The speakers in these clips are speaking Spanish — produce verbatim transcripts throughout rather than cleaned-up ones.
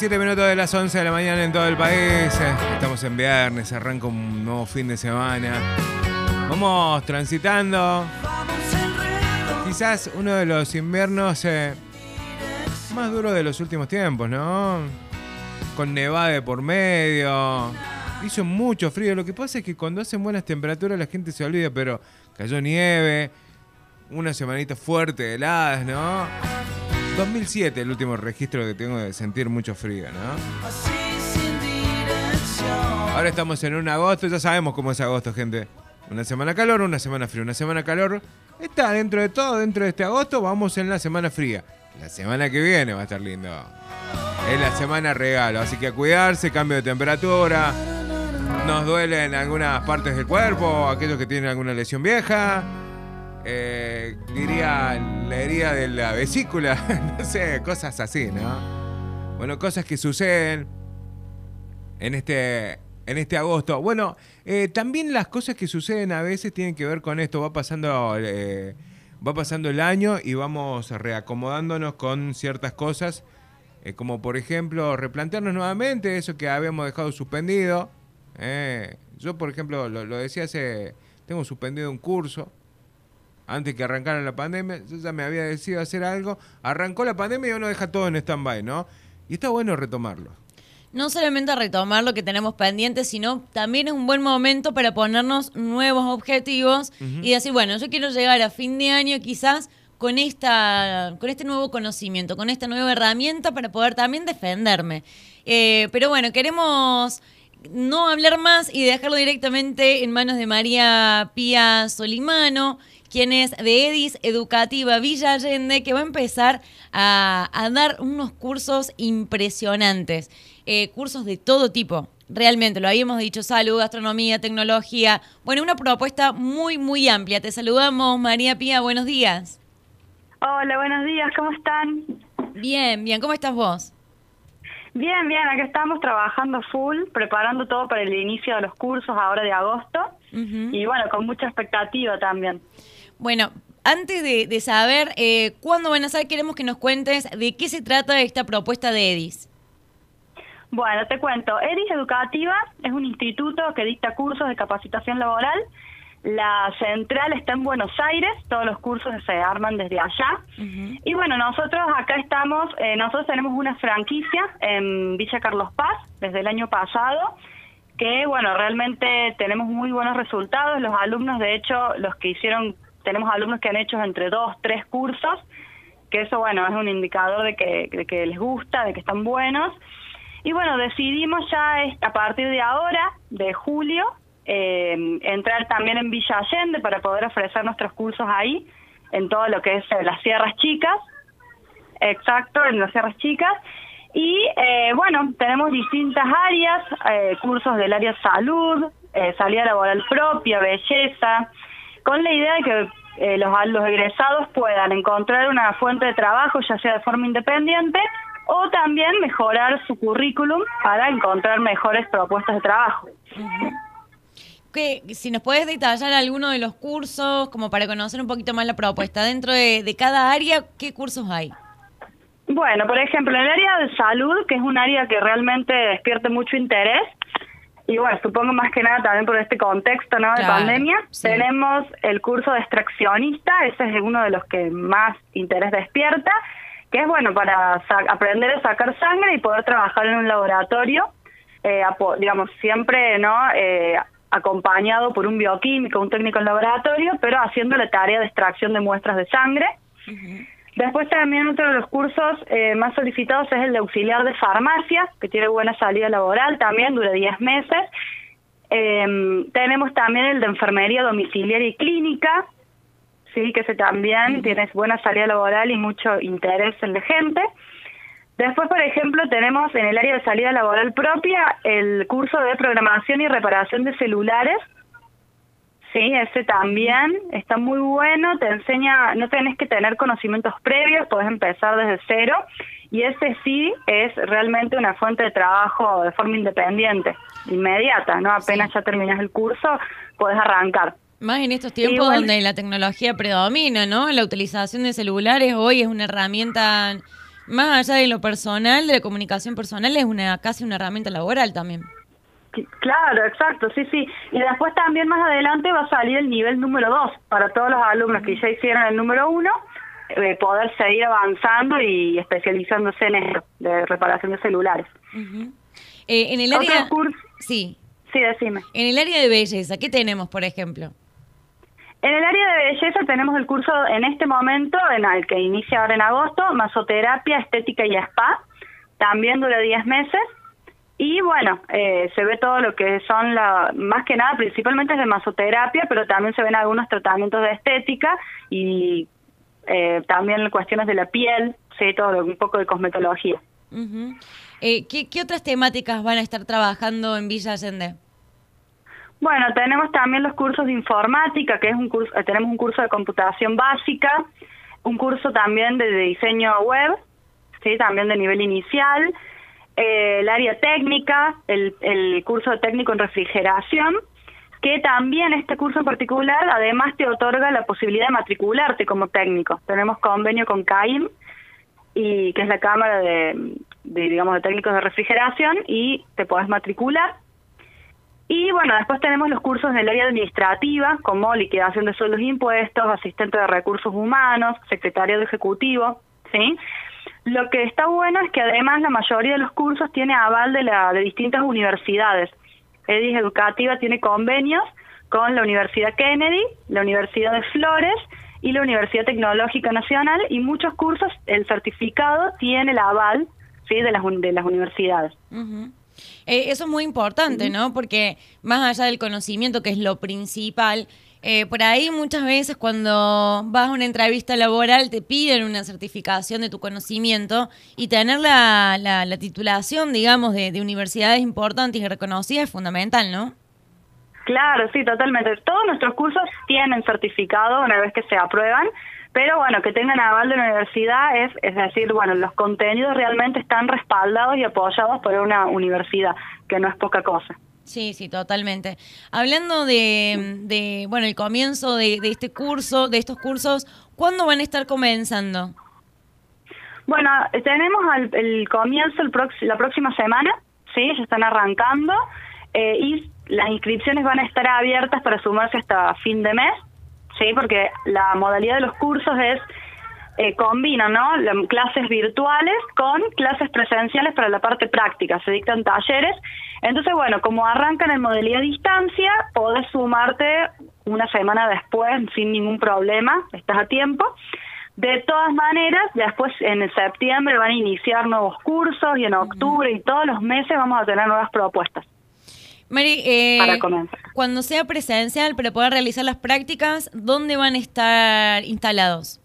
siete minutos de las once de la mañana en todo el país. Estamos en viernes, arranca un nuevo fin de semana. Vamos transitando quizás uno de los inviernos eh, más duros de los últimos tiempos, ¿no? Con nevada de por medio. Hizo mucho frío. Lo que pasa es que cuando hacen buenas temperaturas la gente se olvida, pero cayó nieve, una semanita fuerte de heladas, ¿no? dos mil siete, el último registro que tengo de sentir mucho frío, ¿no? Ahora estamos en un agosto, ya sabemos cómo es agosto, gente. Una semana calor, una semana fría. Una semana calor está dentro de todo, dentro de este agosto, vamos en la semana fría. La semana que viene va a estar lindo. Es la semana regalo, así que a cuidarse, cambio de temperatura. Nos duele en algunas partes del cuerpo, aquellos que tienen alguna lesión vieja. Eh, diría la herida de la vesícula, no sé, cosas así, ¿no? Bueno, cosas que suceden en este, en este agosto. Bueno, eh, también las cosas que suceden a veces tienen que ver con esto. Va pasando, eh, va pasando el año y vamos reacomodándonos con ciertas cosas, eh, como por ejemplo replantearnos nuevamente eso que habíamos dejado suspendido. Eh, yo, por ejemplo, lo, lo decía hace, tengo suspendido un curso. Antes que arrancara la pandemia, yo ya me había decidido hacer algo. Arrancó la pandemia y uno deja todo en stand-by, ¿no? Y está bueno retomarlo. No solamente retomar lo que tenemos pendiente, sino también es un buen momento para ponernos nuevos objetivos uh-huh. y decir, bueno, yo quiero llegar a fin de año quizás con esta, con este nuevo conocimiento, con esta nueva herramienta para poder también defenderme. Eh, pero bueno, queremos no hablar más y dejarlo directamente en manos de María Pía Solimano, quien es de EDIS Educativa Villa Allende, que va a empezar a, a dar unos cursos impresionantes, eh, cursos de todo tipo. Realmente, lo habíamos dicho, salud, gastronomía, tecnología. Bueno, una propuesta muy, muy amplia. Te saludamos, María Pía, buenos días. Hola, buenos días, ¿cómo están? Bien, bien, ¿cómo estás vos? Bien, bien, acá estamos trabajando full, preparando todo para el inicio de los cursos ahora de agosto. Uh-huh. Y bueno, con mucha expectativa también. Bueno, antes de, de saber eh, cuándo van a ser, queremos que nos cuentes de qué se trata esta propuesta de EDIS. Bueno, te cuento. EDIS Educativa es un instituto que dicta cursos de capacitación laboral. La central está en Buenos Aires, todos los cursos se arman desde allá. Uh-huh. Y bueno, nosotros acá estamos, eh, nosotros tenemos una franquicia en Villa Carlos Paz desde el año pasado, que bueno, realmente tenemos muy buenos resultados. Los alumnos, de hecho, los que hicieron, tenemos alumnos que han hecho entre dos, tres cursos, que eso bueno, es un indicador de que, de que les gusta, de que están buenos. Y bueno, decidimos ya a partir de ahora, de julio, Eh, entrar también en Villa Allende para poder ofrecer nuestros cursos ahí, en todo lo que es eh, las Sierras Chicas, exacto, en las Sierras Chicas, y eh, bueno, tenemos distintas áreas, eh, cursos del área salud, eh, salida laboral propia, belleza, con la idea de que eh, los, los egresados puedan encontrar una fuente de trabajo, ya sea de forma independiente, o también mejorar su currículum para encontrar mejores propuestas de trabajo. Uh-huh. Que, si nos puedes detallar alguno de los cursos, como para conocer un poquito más la propuesta. Dentro de, de cada área, ¿qué cursos hay? Bueno, por ejemplo, en el área de salud, que es un área que realmente despierte mucho interés, y bueno, supongo más que nada también por este contexto, ¿no?, de claro, pandemia, sí. Tenemos el curso de extraccionista, ese es uno de los que más interés despierta, que es bueno para sa- aprender a sacar sangre y poder trabajar en un laboratorio, eh, apo- digamos, siempre, ¿no?, eh, acompañado por un bioquímico, un técnico en laboratorio, pero haciendo la tarea de extracción de muestras de sangre. Uh-huh. Después también otro de los cursos eh, más solicitados es el de auxiliar de farmacia, que tiene buena salida laboral también, dura diez meses. Eh, tenemos también el de enfermería domiciliaria y clínica, sí, que ese también uh-huh. tiene buena salida laboral y mucho interés en la gente. Después, por ejemplo, tenemos en el área de salida laboral propia el curso de programación y reparación de celulares. Sí, ese también está muy bueno, te enseña, no tenés que tener conocimientos previos, podés empezar desde cero, y ese sí es realmente una fuente de trabajo de forma independiente, inmediata, ¿no? Apenas sí. ya terminás el curso, podés arrancar. Más en estos tiempos bueno, donde la tecnología predomina, ¿no? La utilización de celulares hoy es una herramienta Más allá de lo personal, de la comunicación personal, es una casi una herramienta laboral también. Claro, exacto, sí, sí. Y después también más adelante va a salir el nivel número dos para todos los alumnos que ya hicieron el número uno, eh, poder seguir avanzando y especializándose en esto, de reparación de celulares. Uh-huh. eh, en el área... Sí. Sí, decime. En el área de belleza, ¿qué tenemos, por ejemplo? En el área de belleza tenemos el curso en este momento, en el que inicia ahora en agosto, masoterapia, estética y spa. También dura diez meses. Y bueno, eh, se ve todo lo que son, la, más que nada, principalmente es de masoterapia, pero también se ven algunos tratamientos de estética y eh, también cuestiones de la piel, sí, todo lo, un poco de cosmetología. Uh-huh. eh, ¿qué, ¿Qué otras temáticas van a estar trabajando en Villa Allende? Bueno, tenemos también los cursos de informática, que es un curso, tenemos un curso de computación básica, un curso también de, de diseño web, sí, también de nivel inicial. Eh, el área técnica, el, el curso de técnico en refrigeración, que también este curso en particular además te otorga la posibilidad de matricularte como técnico. Tenemos convenio con C A I M, y que es la Cámara de, de, digamos, de Técnicos de Refrigeración, y te podés matricular. Y bueno, después tenemos los cursos en el área administrativa, como liquidación de sueldos e impuestos, asistente de recursos humanos, secretario de ejecutivo, ¿sí? Lo que está bueno es que además la mayoría de los cursos tiene aval de, la, de distintas universidades. EDIS Educativa tiene convenios con la Universidad Kennedy, la Universidad de Flores y la Universidad Tecnológica Nacional, y muchos cursos el certificado tiene el aval, ¿sí?, de las, de las universidades. Uh-huh. Eh, eso es muy importante, ¿no? Porque más allá del conocimiento, que es lo principal, eh, por ahí muchas veces cuando vas a una entrevista laboral te piden una certificación de tu conocimiento, y tener la, la, la titulación, digamos, de, de universidades importantes y reconocidas es fundamental, ¿no? Claro, sí, totalmente. Todos nuestros cursos tienen certificado una vez que se aprueban, pero bueno, que tengan aval de la universidad es, es decir, bueno, los contenidos realmente están respaldados y apoyados por una universidad, que no es poca cosa. Sí, sí, totalmente. Hablando de, de bueno, el comienzo de, de este curso, de estos cursos, ¿cuándo van a estar comenzando? Bueno, tenemos el, el comienzo el prox, la próxima semana, sí, ya están arrancando, eh, y las inscripciones van a estar abiertas para sumarse hasta fin de mes, sí, porque la modalidad de los cursos es eh, combina, ¿no?, las clases virtuales con clases presenciales para la parte práctica, se dictan talleres. Entonces, bueno, como arrancan en modalidad distancia, podés sumarte una semana después sin ningún problema, estás a tiempo. De todas maneras, después en el septiembre van a iniciar nuevos cursos, y en octubre y todos los meses vamos a tener nuevas propuestas. Mari, eh, para comenzar. Cuando sea presencial, para poder realizar las prácticas, ¿dónde van a estar instalados?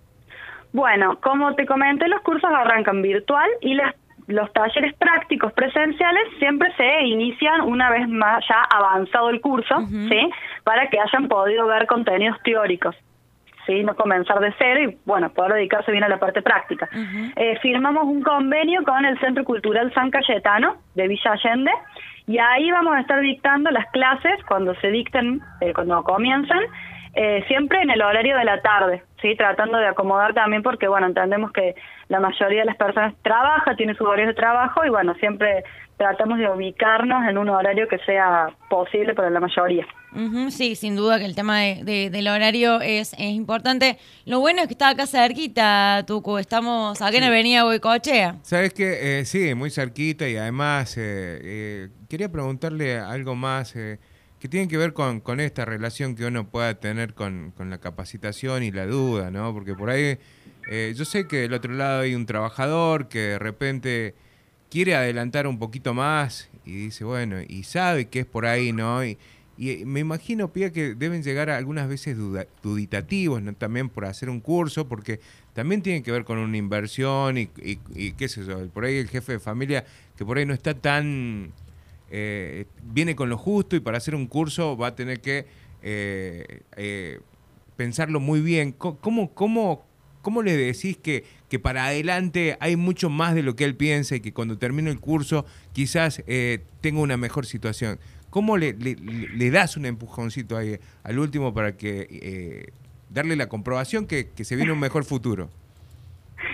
Bueno, como te comenté, los cursos arrancan virtual, y las, los talleres prácticos presenciales siempre se inician una vez más ya avanzado el curso, uh-huh. ¿sí?, para que hayan podido ver contenidos teóricos, ¿sí?, no comenzar de cero y, bueno, poder dedicarse bien a la parte práctica. Uh-huh. Eh, firmamos un convenio con el Centro Cultural San Cayetano de Villa Allende, y ahí vamos a estar dictando las clases cuando se dicten, eh, cuando comienzan, eh, siempre en el horario de la tarde, sí, tratando de acomodar también, porque bueno, entendemos que la mayoría de las personas trabaja, tiene sus horarios de trabajo, y bueno, siempre tratamos de ubicarnos en un horario que sea posible para la mayoría. Uh-huh, sí, sin duda que el tema de, de, del horario es, es importante. Lo bueno es que está acá cerquita, Tucu, estamos acá sí. en Avenida Goicoechea. Sabes que eh, sí, muy cerquita, y además eh, eh, quería preguntarle algo más eh, que tiene que ver con, con esta relación que uno pueda tener con, con la capacitación y la duda, ¿no? Porque por ahí eh, yo sé que del otro lado hay un trabajador que de repente quiere adelantar un poquito más y dice, bueno, y sabe que es por ahí, ¿no? Y, y me imagino, Pía, que deben llegar a algunas veces duda, duditativos, ¿no?, también por hacer un curso, porque también tiene que ver con una inversión y, y, y qué sé yo, por ahí el jefe de familia que por ahí no está tan... Eh, viene con lo justo, y para hacer un curso va a tener que eh, eh, pensarlo muy bien. ¿Cómo, cómo, cómo le decís que, que para adelante hay mucho más de lo que él piensa, y que cuando termine el curso quizás eh, tenga una mejor situación? ¿Cómo le, le, le das un empujoncito ahí al último para que eh, darle la comprobación que, que se viene un mejor futuro?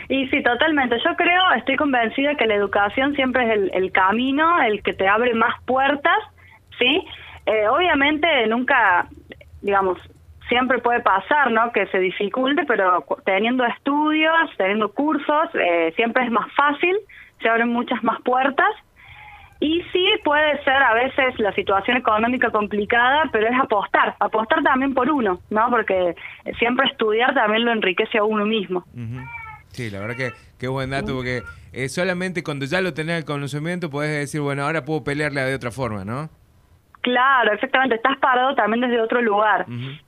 Y sí, totalmente. Yo creo, estoy convencida que la educación siempre es el, el camino, el que te abre más puertas, ¿sí? Eh, obviamente nunca, digamos, siempre puede pasar, ¿no?, que se dificulte, pero teniendo estudios, teniendo cursos, eh, siempre es más fácil, se abren muchas más puertas. Y sí puede ser a veces la situación económica complicada, pero es apostar, apostar también por uno, ¿no? Porque siempre estudiar también lo enriquece a uno mismo. Uh-huh. Sí, la verdad que qué buen dato, porque eh, solamente cuando ya lo tenés el conocimiento podés decir, bueno, ahora puedo pelearla de otra forma, ¿no? Claro, exactamente, estás parado también desde otro lugar. Uh-huh.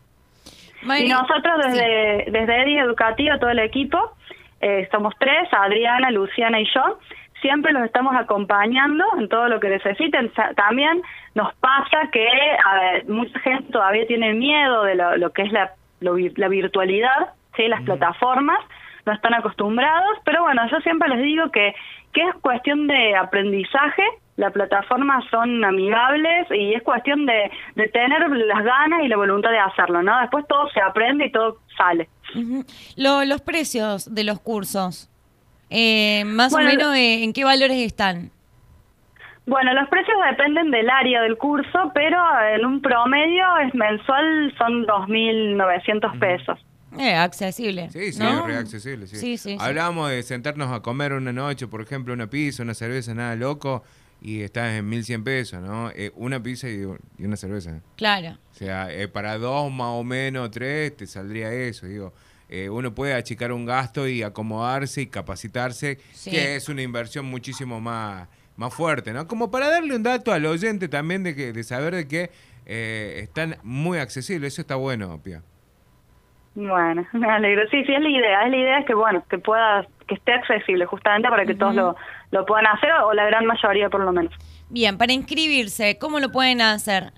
Y nosotros desde, sí. desde EDIS Educativo, todo el equipo, eh, somos tres, Adriana, Luciana y yo, siempre los estamos acompañando en todo lo que necesiten. También nos pasa que a ver, mucha gente todavía tiene miedo de lo, lo que es la, lo, la virtualidad, ¿sí? Las uh-huh. plataformas, no están acostumbrados, pero bueno, yo siempre les digo que, que es cuestión de aprendizaje, las plataformas son amigables y es cuestión de, de tener las ganas y la voluntad de hacerlo, ¿no? Después todo se aprende y todo sale. Uh-huh. Lo, los precios de los cursos. Eh, más bueno, o menos, eh, ¿en qué valores están? Bueno, los precios dependen del área del curso, pero en un promedio es mensual, son dos mil novecientos pesos. Eh, accesible. Sí, sí, ¿no? es re accesible. Sí. Sí, sí, Hablábamos sí. de sentarnos a comer una noche, por ejemplo, una pizza, una cerveza, nada loco, y estás en mil cien pesos, ¿no? Eh, una pizza y, y una cerveza. Claro. O sea, eh, para dos más o menos, tres, te saldría eso, digo. Eh, uno puede achicar un gasto y acomodarse y capacitarse, sí. que es una inversión muchísimo más, más fuerte, ¿no? Como para darle un dato al oyente también de que de saber de que eh, están muy accesibles. Eso está bueno, Pía. Bueno, me alegro. Sí, sí, es la idea. Es la idea es que, bueno, que pueda, que esté accesible justamente para que uh-huh. todos lo, lo puedan hacer, o la gran mayoría por lo menos. Bien, para inscribirse, ¿cómo lo pueden hacer?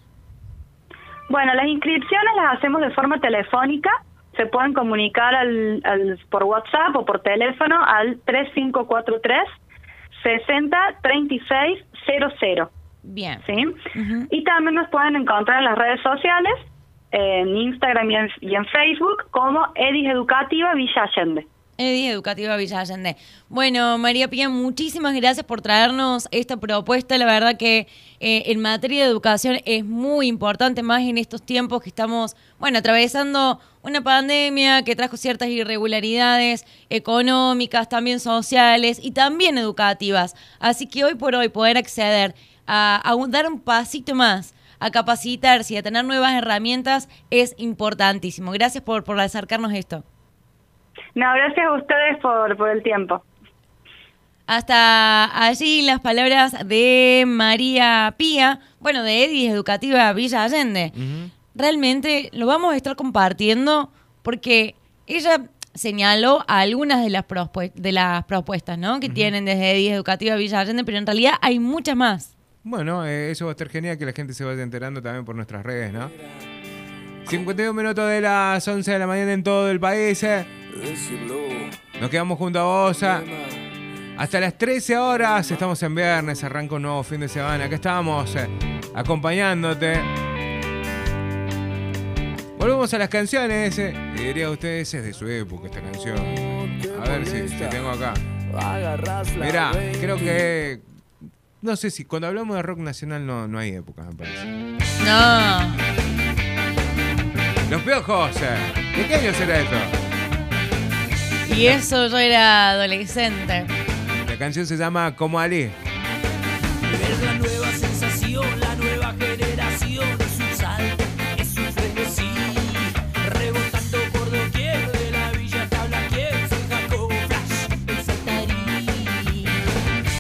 Bueno, las inscripciones las hacemos de forma telefónica. Se pueden comunicar al, al por WhatsApp o por teléfono al tres cinco cuatro tres, seis cero, tres seis cero cero. Bien. ¿Sí? Uh-huh. Y también nos pueden encontrar en las redes sociales, en Instagram y en, y en Facebook, como EDIS Educativa Villa Allende. EDIS Educativa Villa Allende. Bueno, María Pía, muchísimas gracias por traernos esta propuesta. La verdad que eh, en materia de educación es muy importante, más en estos tiempos que estamos, bueno, atravesando una pandemia que trajo ciertas irregularidades económicas, también sociales y también educativas. Así que hoy por hoy poder acceder a, a un, dar un pasito más, a capacitarse y a tener nuevas herramientas es importantísimo. Gracias por, por acercarnos esto. No, gracias a ustedes por, por el tiempo. Hasta allí las palabras de María Pía, bueno, de EDIS Educativa Villa Allende. Uh-huh. Realmente lo vamos a estar compartiendo porque ella señaló algunas de las, prospu- de las propuestas, ¿no? que uh-huh. tienen desde EDIS Educativa Villa Allende, pero en realidad hay muchas más. Bueno, eh, eso va a estar genial que la gente se vaya enterando también por nuestras redes, ¿no? cincuenta y un minutos de las once de la mañana en todo el país. ¿eh? Nos quedamos junto a vos. ¿eh? Hasta las trece horas. Estamos en viernes. Arranca un nuevo fin de semana. Acá estamos eh, acompañándote. Volvemos a las canciones. Eh. Y diría a ustedes, es de su época esta canción. A ver si, si tengo acá. Mirá, creo que... No sé si cuando hablamos de rock nacional no, no hay época, me parece. No. Los Piojos. ¿De qué año será esto? Y eso yo era adolescente. La canción se llama Como Ali.